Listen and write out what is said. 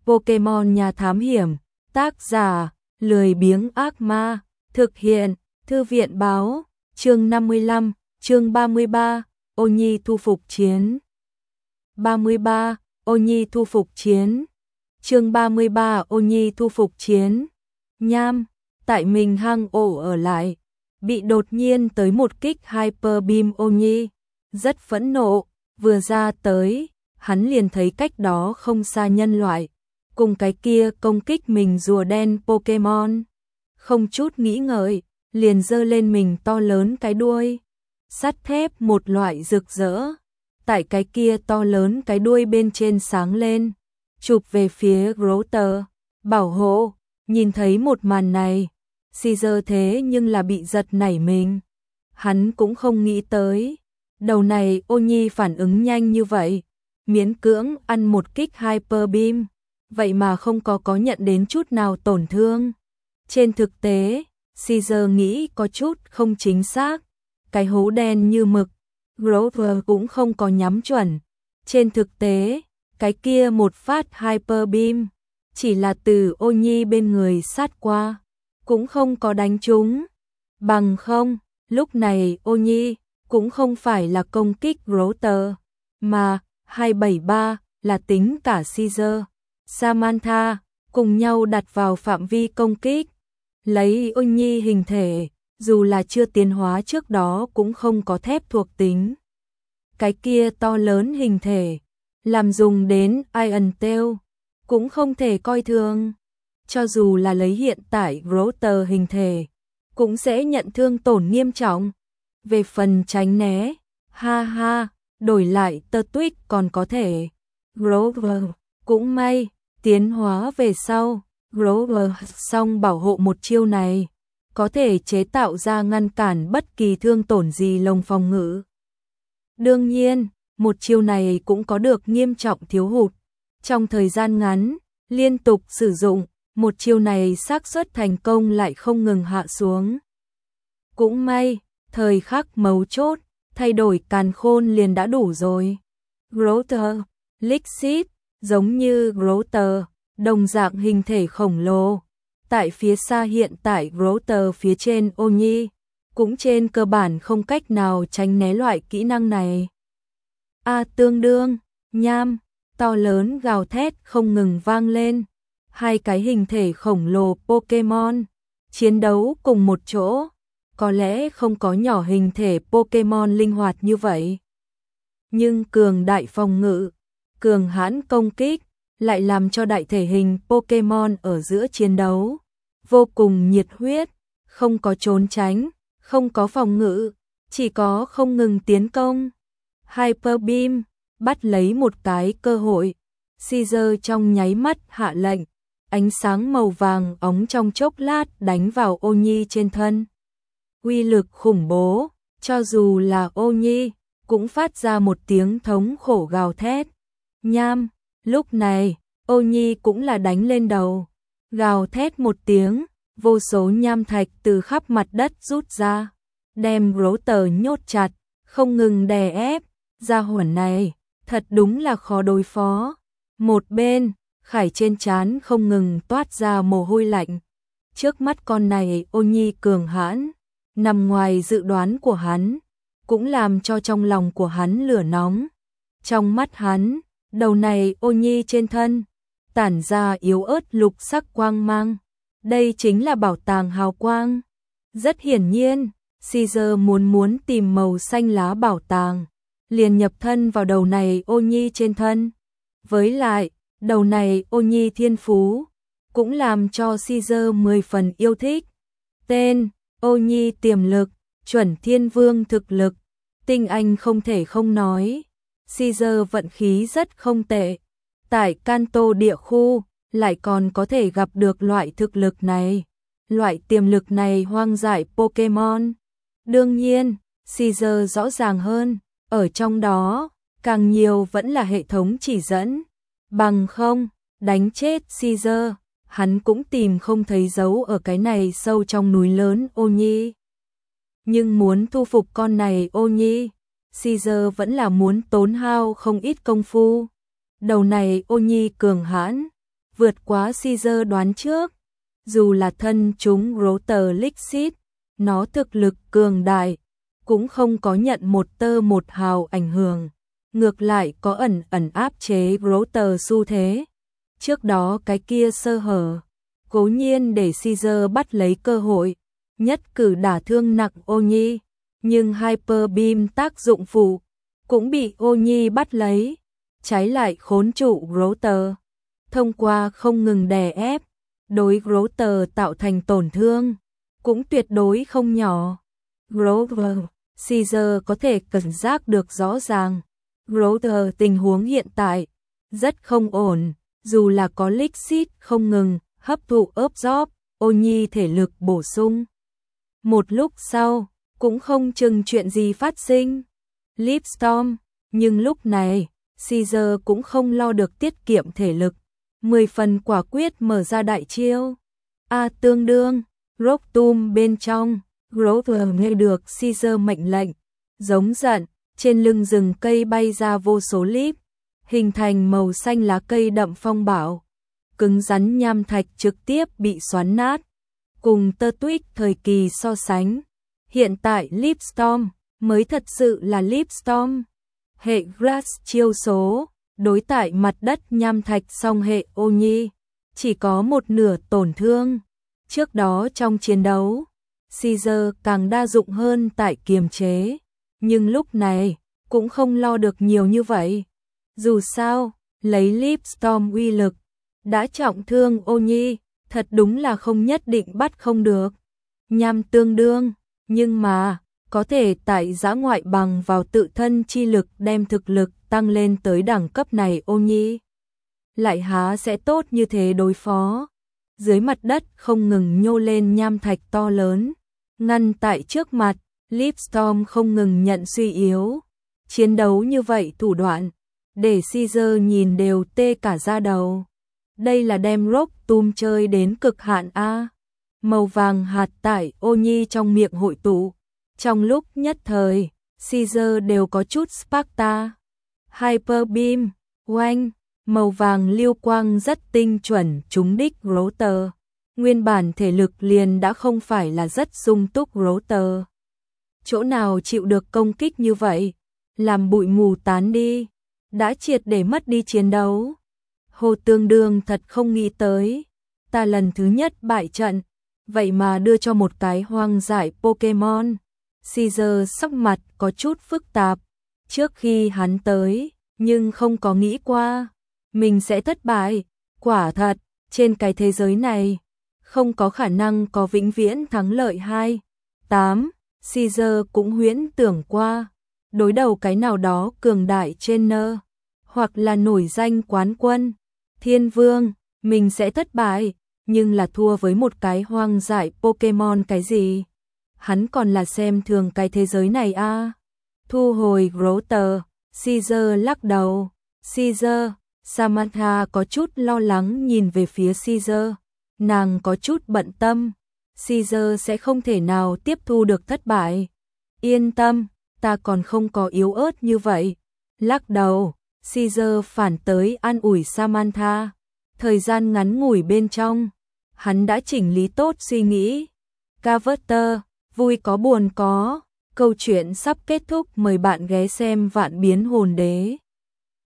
Pokemon nhà thám hiểm, tác giả, lười biếng ác ma, thực hiện, thư viện báo, chương 55, chương 33, Ô Nhi thu phục chiến. 33, Ô Nhi thu phục chiến. Chương 33, Ô Nhi thu phục chiến. Nham, tại mình hang ổ ở lại, bị đột nhiên tới một kích Hyper Beam Ô Nhi, rất phẫn nộ, vừa ra tới, hắn liền thấy cách đó không xa nhân loại, cùng cái kia công kích mình rùa đen Pokemon. Không chút nghĩ ngợi, liền giơ lên mình to lớn cái đuôi, sắt thép một loại rực rỡ, tại cái kia to lớn cái đuôi bên trên sáng lên, chụp về phía Grotter, bảo hộ. Nhìn thấy một màn này, Caesar thế nhưng là bị giật nảy mình. Hắn cũng không nghĩ tới, đầu này Ô Nhi phản ứng nhanh như vậy, miễn cưỡng ăn một kích Hyper Beam, vậy mà không có nhận đến chút nào tổn thương. Trên thực tế, Caesar nghĩ có chút không chính xác, cái hố đen như mực, Grover cũng không có nhắm chuẩn. Trên thực tế, cái kia một phát Hyper Beam chỉ là từ Ô Nhi bên người sát qua, cũng không có đánh trúng. Bằng không, lúc này Ô Nhi cũng không phải là công kích Grotter, mà 273 là tính cả Caesar, Samantha cùng nhau đặt vào phạm vi công kích. Lấy Ô Nhi hình thể, dù là chưa tiến hóa trước đó cũng không có thép thuộc tính. Cái kia to lớn hình thể, làm dùng đến Iron Tail, cũng không thể coi thường. Cho dù là lấy hiện tại Grotter hình thể, cũng sẽ nhận thương tổn nghiêm trọng. Về phần tránh né, ha ha, đổi lại tơ tuyết còn có thể. Grover, cũng may, tiến hóa về sau, Grover xong bảo hộ một chiêu này, có thể chế tạo ra ngăn cản bất kỳ thương tổn gì lồng phòng ngự. Đương nhiên, một chiêu này cũng có được nghiêm trọng thiếu hụt. Trong thời gian ngắn, liên tục sử dụng, một chiêu này xác suất thành công lại không ngừng hạ xuống. Cũng may, thời khắc mấu chốt, thay đổi càn khôn liền đã đủ rồi. Grotter, Lixit, giống như Grotter, đồng dạng hình thể khổng lồ. Tại phía xa hiện tại Grotter phía trên Ô Nhi, cũng trên cơ bản không cách nào tránh né loại kỹ năng này. Tương đương, nham, to lớn gào thét không ngừng vang lên. Hai cái hình thể khổng lồ Pokemon chiến đấu cùng một chỗ, có lẽ không có nhỏ hình thể Pokemon linh hoạt như vậy. Nhưng cường đại phòng ngự, cường hãn công kích, lại làm cho đại thể hình Pokemon ở giữa chiến đấu vô cùng nhiệt huyết, không có trốn tránh, không có phòng ngự, chỉ có không ngừng tiến công. Hyper Beam, bắt lấy một cái cơ hội, Caesar trong nháy mắt hạ lệnh, ánh sáng màu vàng óng trong chốc lát đánh vào Ô Nhi trên thân. Uy lực khủng bố, cho dù là Ô Nhi, cũng phát ra một tiếng thống khổ gào thét. Nham, lúc này, Ô Nhi cũng là đánh lên đầu, gào thét một tiếng, vô số nham thạch từ khắp mặt đất rút ra, đem Grotter nhốt chặt, không ngừng đè ép. Gia hỏa này, thật đúng là khó đối phó. Một bên, Khải trên trán không ngừng toát ra mồ hôi lạnh. Trước mắt con này Ô Nhi cường hãn, nằm ngoài dự đoán của hắn, cũng làm cho trong lòng của hắn lửa nóng. Trong mắt hắn, đầu này Ô Nhi trên thân, tản ra yếu ớt lục sắc quang mang. Đây chính là bảo tàng hào quang. Rất hiển nhiên, Caesar muốn tìm màu xanh lá bảo tàng, liền nhập thân vào đầu này Ô Nhi trên thân. Với lại, đầu này Ô Nhi thiên phú, cũng làm cho Caesar 10 phần yêu thích. Tên, Ô Nhi tiềm lực, chuẩn thiên vương thực lực, tinh anh không thể không nói. Caesar vận khí rất không tệ. Tại Kanto địa khu, lại còn có thể gặp được loại thực lực này. Loại tiềm lực này hoang dại Pokemon. Đương nhiên, Caesar rõ ràng hơn, ở trong đó, càng nhiều vẫn là hệ thống chỉ dẫn. Bằng không, đánh chết Caesar, hắn cũng tìm không thấy dấu ở cái này sâu trong núi lớn Ô Nhi. Nhưng muốn thu phục con này Ô Nhi, Caesar vẫn là muốn tốn hao không ít công phu. Đầu này Ô Nhi cường hãn, vượt quá Caesar đoán trước. Dù là thân chúng Rotter Lixit, nó thực lực cường đại, cũng không có nhận một tơ một hào ảnh hưởng. Ngược lại có ẩn ẩn áp chế Rotter xu thế. Trước đó cái kia sơ hở, cố nhiên để Caesar bắt lấy cơ hội, nhất cử đả thương nặng Ô Nhi, nhưng Hyper Beam tác dụng phụ cũng bị Ô Nhi bắt lấy, trái lại khốn trụ Rotter. Thông qua không ngừng đè ép, đối Rotter tạo thành tổn thương, cũng tuyệt đối không nhỏ. Rotter, Caesar có thể cảm giác được rõ ràng. Rotter tình huống hiện tại rất không ổn, dù là có Lixit không ngừng hấp thụ ớp gióp, Ô Nhi thể lực bổ sung. Một lúc sau, cũng không chừng chuyện gì phát sinh. Lipstorm, nhưng lúc này, Caesar cũng không lo được tiết kiệm thể lực. 10 phần quả quyết mở ra đại chiêu. Tương đương, Rocktum bên trong, Rotter nghe được Caesar mệnh lệnh, giống giận, trên lưng rừng cây bay ra vô số líp, hình thành màu xanh lá cây đậm phong bạo. Cứng rắn nham thạch trực tiếp bị xoắn nát. Cùng tơ tuyết thời kỳ so sánh, hiện tại Lipstorm mới thật sự là Lipstorm. Hệ Grass chiêu số, đối tại mặt đất nham thạch song hệ Ô Nhi, chỉ có một nửa tổn thương. Trước đó trong chiến đấu, Caesar càng đa dụng hơn tại kiềm chế, nhưng lúc này cũng không lo được nhiều như vậy. Dù sao, lấy Lipstorm uy lực, đã trọng thương Ô Nhi, thật đúng là không nhất định bắt không được. Nham tương đương, nhưng mà, có thể tại dã ngoại bằng vào tự thân chi lực đem thực lực tăng lên tới đẳng cấp này Ô Nhi. Lại há sẽ tốt như thế đối phó. Dưới mặt đất không ngừng nhô lên nham thạch to lớn, ngăn tại trước mặt, Lipstorm không ngừng nhận suy yếu. Chiến đấu như vậy thủ đoạn, để Caesar nhìn đều tê cả da đầu. Đây là đem Rocktum chơi đến cực hạn a. Màu vàng hạt tại Ô Nhi trong miệng hội tụ. Trong lúc nhất thời, Caesar đều có chút Sparta. Hyper Beam, oanh, màu vàng lưu quang rất tinh chuẩn trúng đích Rotter. Nguyên bản thể lực liền đã không phải là rất sung túc Rotter. Chỗ nào chịu được công kích như vậy, làm bụi mù tán đi, đã triệt để mất đi chiến đấu. Hồ Tương Đương thật không nghĩ tới, ta lần thứ nhất bại trận, vậy mà đưa cho một cái hoang dại Pokemon. Caesar sắc mặt có chút phức tạp, trước khi hắn tới, nhưng không có nghĩ qua, mình sẽ thất bại. Quả thật, trên cái thế giới này, không có khả năng có vĩnh viễn thắng lợi 2-8. Caesar cũng huyễn tưởng qua, đối đầu cái nào đó cường đại trainer, hoặc là nổi danh quán quân, thiên vương, mình sẽ thất bại, nhưng là thua với một cái hoang dại Pokemon cái gì? Hắn còn là xem thường cái thế giới này a. Thu hồi Rotter, Caesar lắc đầu. Caesar, Samantha có chút lo lắng nhìn về phía Caesar, nàng có chút bận tâm. Caesar sẽ không thể nào tiếp thu được thất bại. Yên tâm, ta còn không có yếu ớt như vậy. Lắc đầu, Caesar phản tới an ủi Samantha. Thời gian ngắn ngủi bên trong, hắn đã chỉnh lý tốt suy nghĩ. Carver, vui có buồn có. Câu chuyện sắp kết thúc, mời bạn ghé xem Vạn Biến Hồn Đế.